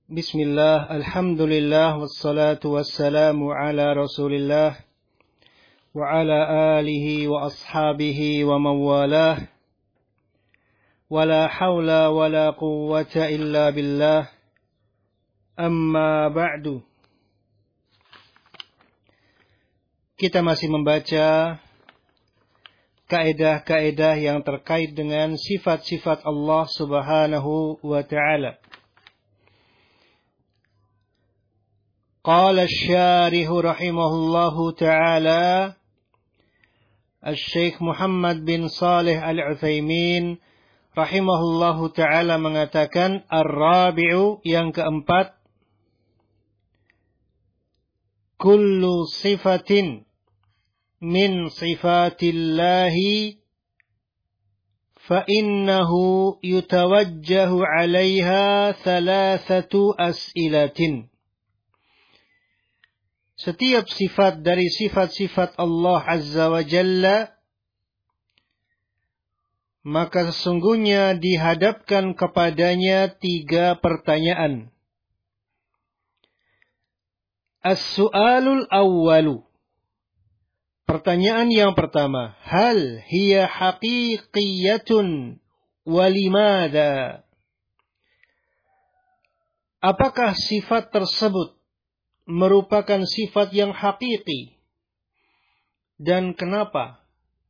Bismillah, alhamdulillah, wassalatu wassalamu ala rasulillah, wa ala alihi wa ashabihi wa mawalah, wa la hawla wa la quwwata illa billah, amma ba'du. Kita masih membaca kaedah-kaedah yang terkait dengan sifat-sifat Allah subhanahu wa ta'ala. قال الشارح رحمه الله تعالى الشيخ محمد bin Saleh Al-Utsaimin rahimahullahu ta'ala mengatakan ar-rabi'u, yang keempat, kullu sifatin min sifatillahi fa innahu yutawajjahu 'alaiha thalathatu as'ilatin. Setiap sifat dari sifat-sifat Allah Azza wa Jalla, maka sesungguhnya dihadapkan kepadanya 3 pertanyaan. As-su'alul awwalu. Pertanyaan yang pertama, hal hiya haqiqiyatun wa limadha? Apakah sifat tersebut merupakan sifat yang hakiki dan kenapa?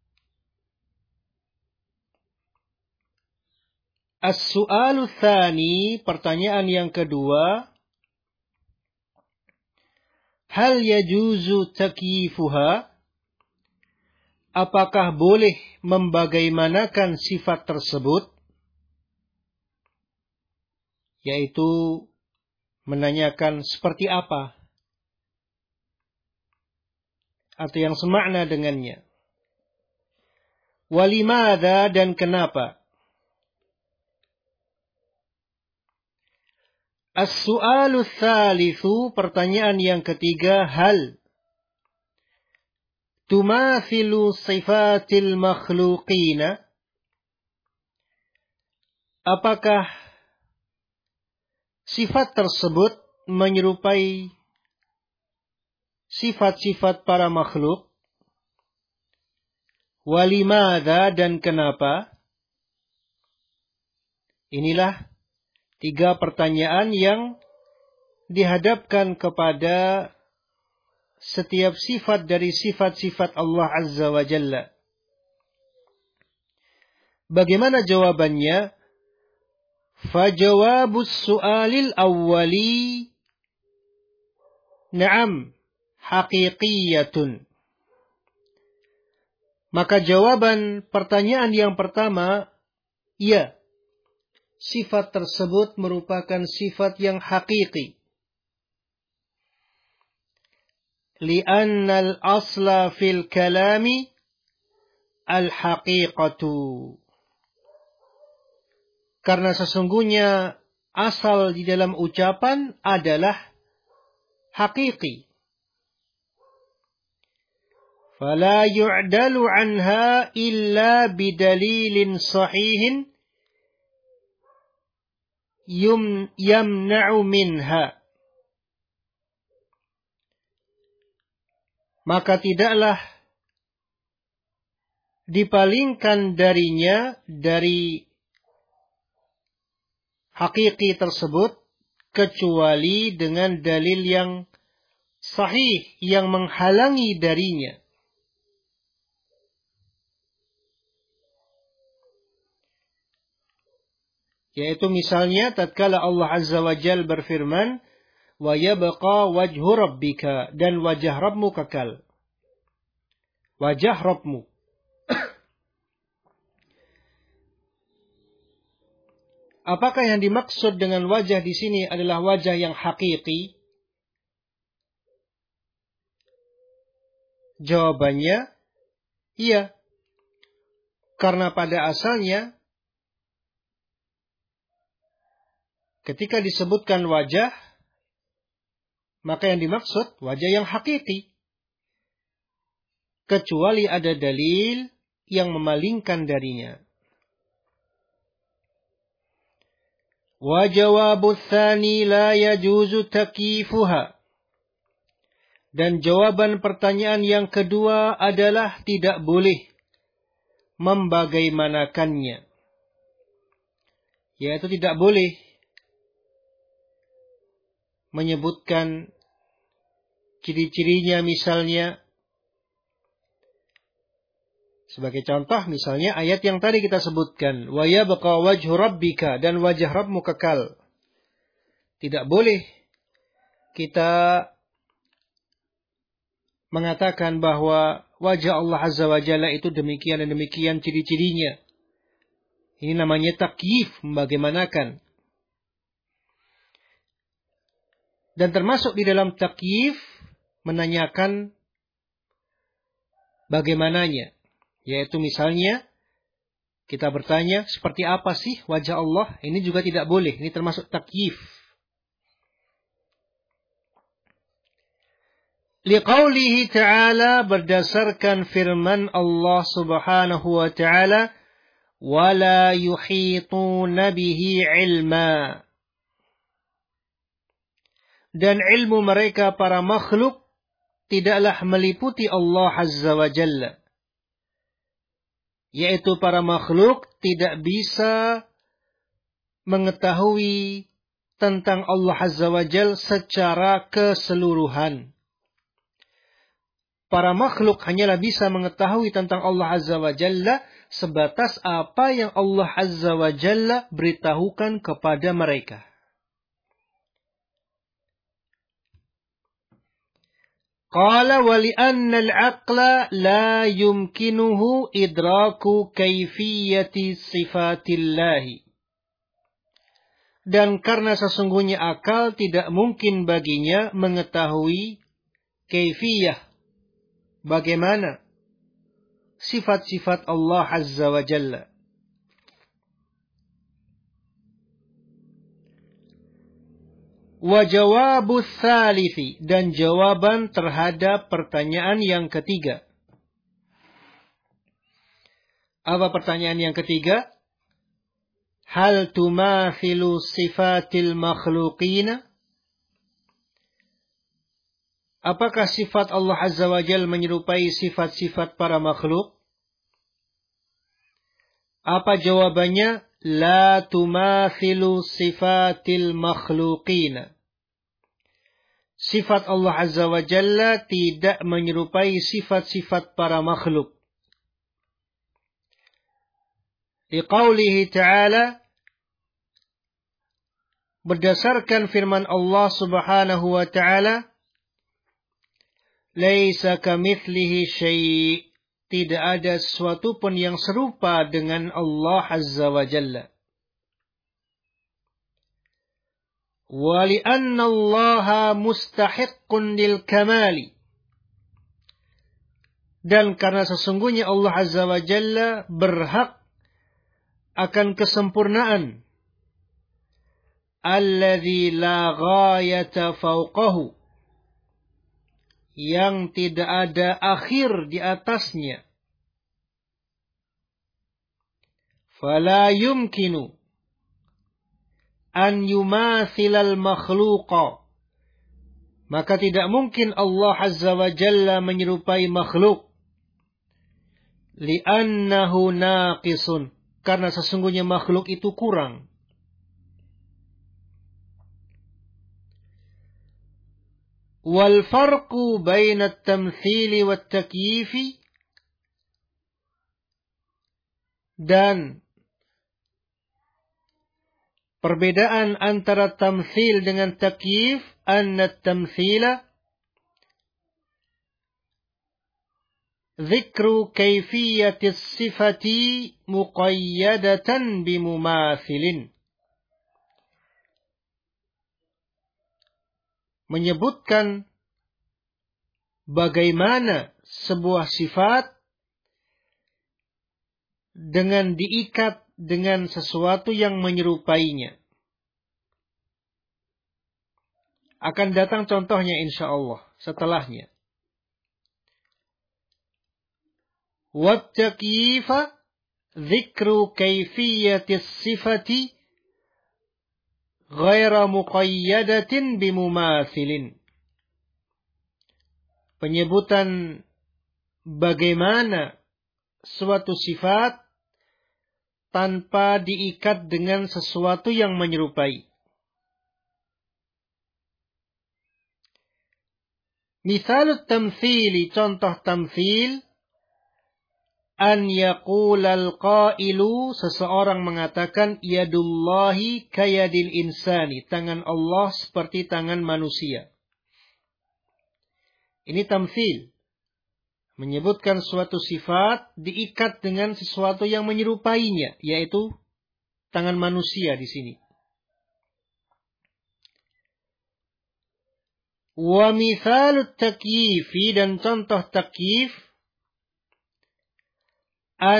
As-su'alu tsani, pertanyaan yang kedua, hal yajuzu takyifuha? Apakah boleh membagaimanakan sifat tersebut? Yaitu menanyakan seperti apa, atau yang semakna dengannya. Walimada, dan kenapa? As-su'alu tsalitsu, pertanyaan yang ketiga, hal tumathilu sifatil makhluqina? Apakah sifat tersebut menyerupai sifat-sifat para makhluk? Walimada, dan kenapa? Inilah 3 pertanyaan yang dihadapkan kepada setiap sifat dari sifat-sifat Allah Azza wa Jalla. Bagaimana jawabannya? Fajawabus su'alil awwali na'am haqiqiyatun. Maka jawaban pertanyaan yang pertama, ya, sifat tersebut merupakan sifat yang hakiki. Li'annal asla fil kalami al-haqiqatu. Karena sesungguhnya asal di dalam ucapan adalah hakiki. Fala yu'dalu anha illa bidalilin sahihin yamna'u minha. Maka tidaklah dipalingkan darinya, dari hakiki tersebut, kecuali dengan dalil yang sahih yang menghalangi darinya. Yaitu misalnya tatkala Allah Azza wa Jalla berfirman, wa yabqa wajhu rabbika, dan wajah Rabbmu kekal. Wajah Rabbmu. Apakah yang dimaksud dengan wajah di sini adalah wajah yang hakiki? Jawabannya, iya. Karena pada asalnya ketika disebutkan wajah, maka yang dimaksud wajah yang hakiki. Kecuali ada dalil yang memalingkan darinya. Wa jawabut tsani la yajuzu takyifuha. Dan jawaban pertanyaan yang kedua adalah tidak boleh membagaimanakannya. Yaitu tidak boleh menyebutkan ciri-cirinya misalnya. Sebagai contoh misalnya ayat yang tadi kita sebutkan. Wa yabqa wajhu rabbika, dan wajah Rabbmu kekal. Tidak boleh kita mengatakan bahwa wajah Allah Azza wa Jalla itu demikian dan demikian ciri-cirinya. Ini namanya takyif, membagaimanakan. Dan termasuk di dalam takyif menanyakan bagaimananya. Yaitu misalnya kita bertanya seperti apa sih wajah Allah? Ini juga tidak boleh. Ini termasuk takyif. Liqaulihi ta'ala, berdasarkan firman Allah Subhanahu wa ta'ala, wala yuhituna bihi ilma. Dan ilmu mereka para makhluk tidaklah meliputi Allah Azza wa Jalla. Yaitu para makhluk tidak bisa mengetahui tentang Allah Azza wa Jalla secara keseluruhan. Para makhluk hanyalah bisa mengetahui tentang Allah Azza wa Jalla sebatas apa yang Allah Azza wa Jalla beritahukan kepada mereka. Qala wa li'anna al-aqla la yumkinuhu idraku kaifiyati sifatillahi. Dan karena sesungguhnya akal tidak mungkin baginya mengetahui kaifiyah, bagaimana sifat-sifat Allah Azza wa Jalla. Wa jawabu tsalifi, dan jawaban terhadap pertanyaan yang ketiga. Apa pertanyaan yang ketiga? Hal tumathilu sifatil makhluqina? Apakah sifat Allah Azza wa Jalla menyerupai sifat-sifat para makhluk? Apa jawabannya? La tumathilu sifatil makhluqina. Sifat Allah Azza wa Jalla tidak menyerupai sifat-sifat para makhluk. Liqaulihi ta'ala, berdasarkan firman Allah Subhanahu wa ta'ala, laisa kamitslihi syai', tidak ada sesuatu pun yang serupa dengan Allah Azza wa Jalla. Wa li'anna Allaha mustahiqqun lil kamali. Dan karena sesungguhnya Allah Azza wa Jalla berhak akan kesempurnaan. Alladzi la ghayata fawqahu, yang tidak ada akhir di atasnya. Fala yumkinu an yumathilal makhluqa, maka tidak mungkin Allah Azza wa Jalla menyerupai makhluk. Li'annahu naqisun, karena sesungguhnya makhluk itu kurang. Wal farqu baina at-tamthili wat takyifi, dan perbedaan antara tamthil dengan takyif, anna at-tamthila dzikru kayfiyati as-sifati muqayyadatan bimumathilin. Menyebutkan bagaimana sebuah sifat dengan diikat dengan sesuatu yang menyerupainya. Akan datang contohnya insyaallah setelahnya. Wat-takyifa dzikru kayfiyati as-sifati ghaira muqayyadatin bimumathilin. Penyebutan bagaimana suatu sifat tanpa diikat dengan sesuatu yang menyerupai. Misalut tamthili, contoh tamthil, an yaqulal qailu, seseorang mengatakan yadullahi kayadil insani, tangan Allah seperti tangan manusia. Ini tamthil, menyebutkan suatu sifat diikat dengan sesuatu yang menyerupainya, yaitu tangan manusia di sini. Wa mithalut takyifi, dan contoh takyif, an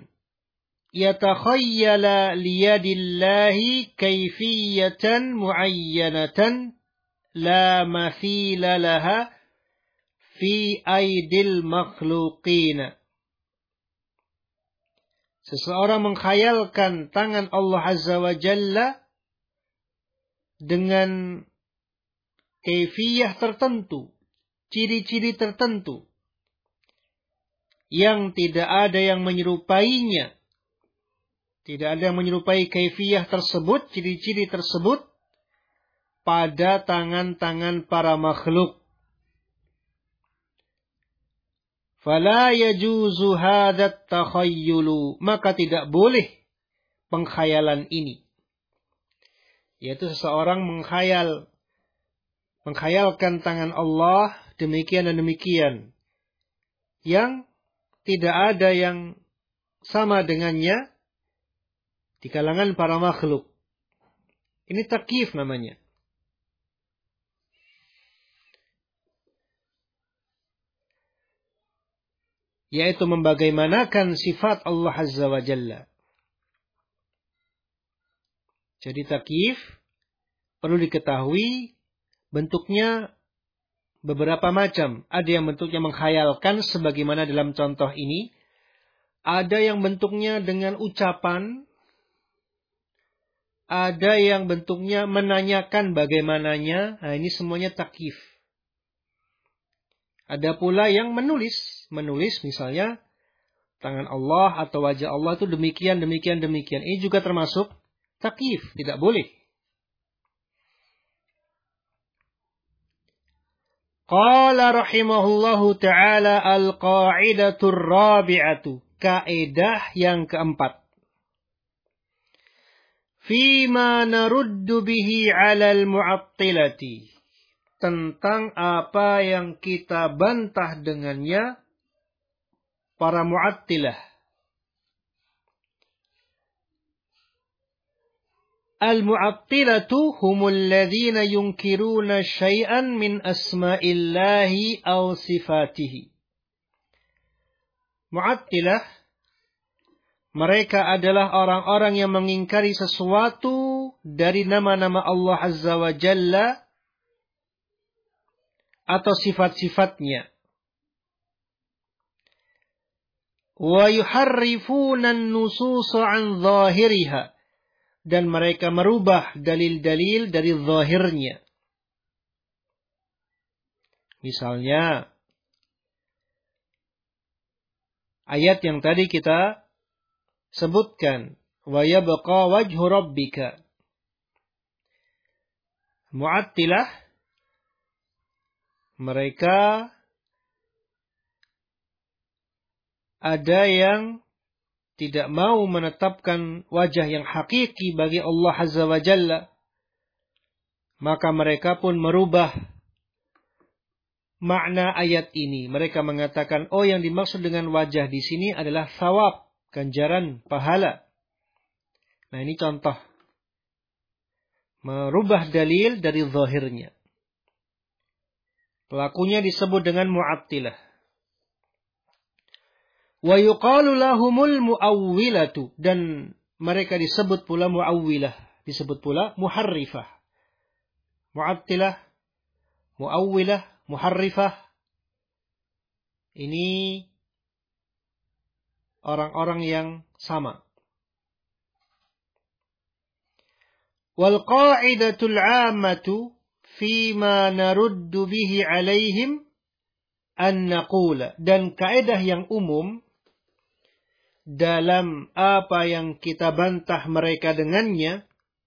yatakhayyala liyadillahi kayfiyatan muayyanatan la mathila laha fi aidil makhluqina. Seseorang mengkhayalkan tangan Allah Azza wa Jalla dengan kaifiyah tertentu, ciri-ciri tertentu, yang tidak ada yang menyerupainya. Tidak ada yang menyerupai kaifiyah tersebut, ciri-ciri tersebut, pada tangan-tangan para makhluk. Fala yajuzu hadat takhayyulu, maka tidak boleh pengkhayalan ini. Yaitu seseorang mengkhayalkan tangan Allah demikian dan demikian, yang tidak ada yang sama dengannya di kalangan para makhluk. Ini takyif namanya. Yaitu membagaimanakan sifat Allah Azza wa Jalla. Jadi takyif perlu diketahui bentuknya beberapa macam. Ada yang bentuknya menghayalkan sebagaimana dalam contoh ini. Ada yang bentuknya dengan ucapan. Ada yang bentuknya menanyakan bagaimananya. Nah, ini semuanya takyif. Ada pula yang menulis misalnya tangan Allah atau wajah Allah itu demikian, demikian, demikian. Ini juga termasuk takyif, tidak boleh. Qala rahimahullahu ta'ala al-qa'idatur rabi'atu. Kaidah yang keempat. Fima naruddu bihi 'alal mu'attilati. Tentang apa yang kita bantah dengannya para mu'attilah. Al-mu'attilatu humul ladzina yunkiruna syai'an min asma'illahi aw sifatihi. Mu'attilah, mereka adalah orang-orang yang mengingkari sesuatu dari nama-nama Allah Azza wa Jalla atau sifat-sifatnya. Wa yuharrifuna an-nususa 'an zahiriha, dan mereka merubah dalil-dalil dari zahirnya. Misalnya ayat yang tadi kita sebutkan, wa yabqa wajhu rabbika. Mu'attilah, mereka ada yang tidak mau menetapkan wajah yang hakiki bagi Allah Azza wa Jalla. Maka mereka pun merubah makna ayat ini. Mereka mengatakan, oh yang dimaksud dengan wajah di sini adalah thawab, ganjaran, pahala. Nah ini contoh. Merubah dalil dari zahirnya. Pelakunya disebut dengan mu'attilah. Wa yuqalu lahumul mu'awwilatu, dan mereka disebut pula mu'awwilah, disebut pula muharrifah. Mu'attilah, mu'awwilah, muharrifah. Ini orang-orang yang sama. Wal qa'idatul 'ammatu fima naruddu bihi 'alaihim an naqula, dan kaidah yang umum dalam apa yang kita bantah mereka dengannya,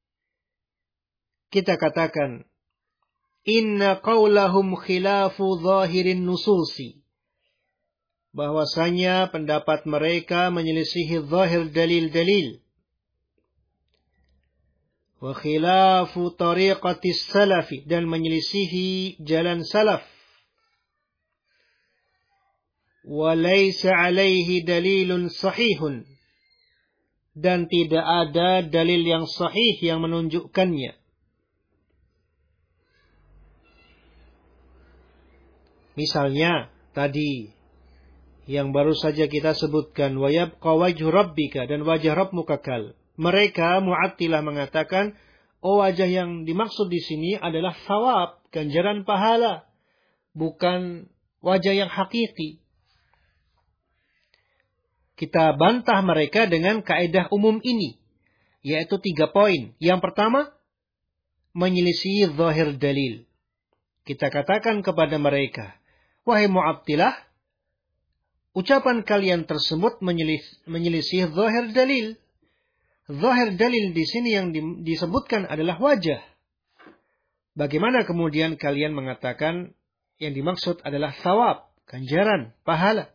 kita katakan inna qaulahum khilafu zahirin nususi, bahwasanya pendapat mereka menyelisihi zahir dalil-dalil, wa khilafu tariqatis salafi, dan menyelisihi jalan salaf, wa laysa alaihi dalilun sahihun, dan tidak ada dalil yang sahih yang menunjukkannya. Misalnya tadi yang baru saja kita sebutkan, wa yabqa wajhu rabbika, dan wajah Rabbmu kekal. Mereka Mu'attilah mengatakan, wajah yang dimaksud di sini adalah thawab, ganjaran pahala, bukan wajah yang hakiki. Kita bantah mereka dengan kaidah umum ini, yaitu 3 poin. Yang pertama, menyelisih zahir dalil. Kita katakan kepada mereka, wahai Mu'attilah, ucapan kalian tersebut menyelisih zahir dalil. Zahir dalil di sini yang disebutkan adalah wajah. Bagaimana kemudian kalian mengatakan yang dimaksud adalah thawab, ganjaran, pahala?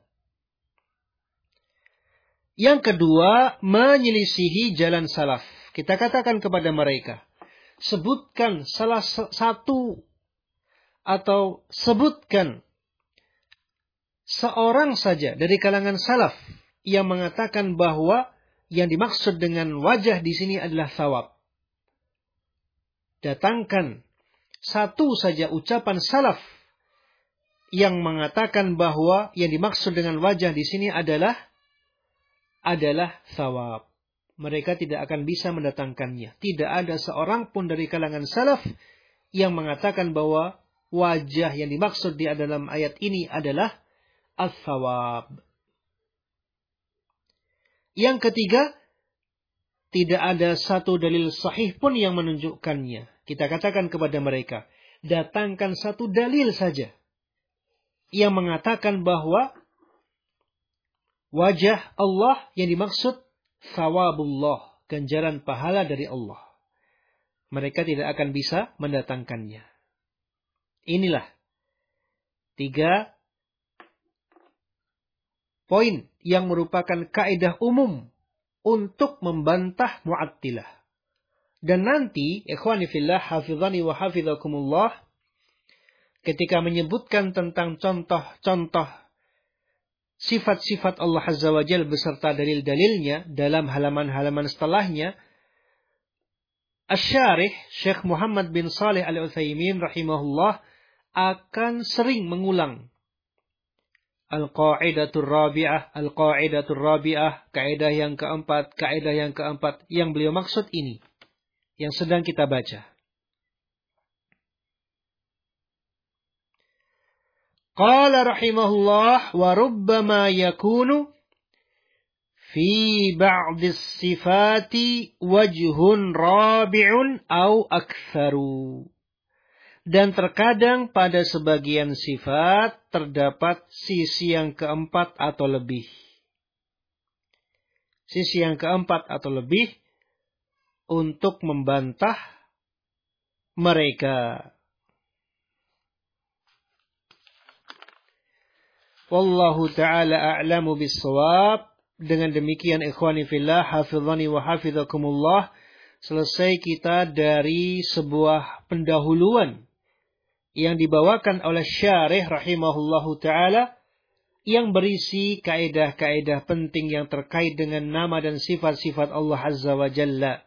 Yang kedua, menyelisihi jalan salaf. Kita katakan kepada mereka, sebutkan salah satu atau sebutkan seorang saja dari kalangan salaf yang mengatakan bahwa yang dimaksud dengan wajah di sini adalah thawab. Datangkan satu saja ucapan salaf yang mengatakan bahwa yang dimaksud dengan wajah di sini adalah thawab. Mereka tidak akan bisa mendatangkannya. Tidak ada seorang pun dari kalangan salaf yang mengatakan bahwa wajah yang dimaksud di dalam ayat ini adalah al-thawab. Yang ketiga, tidak ada satu dalil sahih pun yang menunjukkannya. Kita katakan kepada mereka, datangkan satu dalil saja yang mengatakan bahwa wajah Allah yang dimaksud thawabullah, ganjaran pahala dari Allah. Mereka tidak akan bisa mendatangkannya. Inilah 3 poin yang merupakan kaidah umum untuk membantah Mu'attilah. Dan nanti, ikhwani fillah, hafizani wa hafizakumullah, ketika menyebutkan tentang contoh-contoh sifat-sifat Allah Azza wa Jalla beserta dalil-dalilnya dalam halaman-halaman setelahnya, Asy-Syarih Syekh Muhammad bin Shalih Al-Utsaimin rahimahullah akan sering mengulang Al-Qa'idatul Rabi'ah, kaidah yang keempat, yang beliau maksud ini, yang sedang kita baca. Qala rahimahullah, wa rubbama yakunu fi ba'dis sifati wajhun rabi'un au aktsaru. Dan terkadang pada sebagian sifat terdapat sisi yang keempat atau lebih. Sisi yang keempat atau lebih untuk membantah mereka. Wallahu ta'ala a'lamu bis-shawab. Dengan demikian ikhwani fillah, hafizani wa hafizakumullah, selesai kita dari sebuah pendahuluan yang dibawakan oleh Syarih rahimahullahu ta'ala, yang berisi kaidah-kaidah penting yang terkait dengan nama dan sifat-sifat Allah Azza wa Jalla.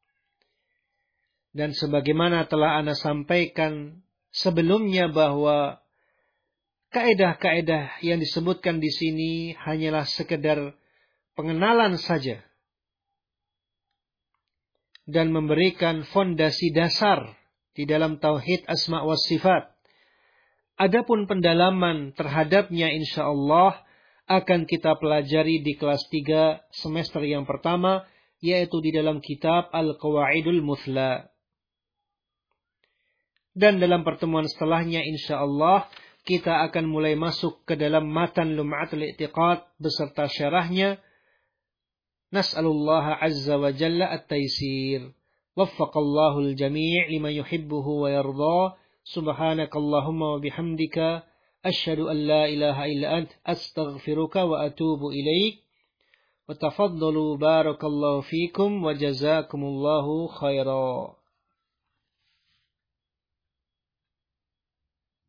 Dan sebagaimana telah ana sampaikan sebelumnya bahwa kaidah-kaidah yang disebutkan di sini hanyalah sekedar pengenalan saja dan memberikan fondasi dasar di dalam tauhid asma wa sifat. Adapun pendalaman terhadapnya insyaallah akan kita pelajari di kelas 3 semester yang pertama, yaitu di dalam kitab Al-Qawaidul Muthla. Dan dalam pertemuan setelahnya insyaallah kita akan mulai masuk ke dalam matan Lum'atul I'tiqad beserta syarahnya. Nas'alullah azza wa jalla at-taysir. Waffaqallahu al-jami' lima yuhibbuhu wa yarda. Subhanakallahumma wa bihamdika asyhadu an la ilaha illa ant astaghfiruka wa atubu ilaik. Wa tafaddalu barakallahu fikum wa jazakumullahu khairan.